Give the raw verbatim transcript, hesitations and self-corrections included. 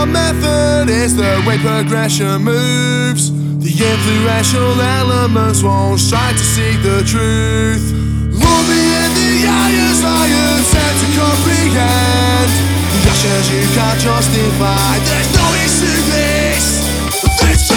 our method is the way progression moves. The influential elements won't strive to seek the truth. Look me in the eye as I attempt to comprehend the actions you can't justify. There's no use to this. This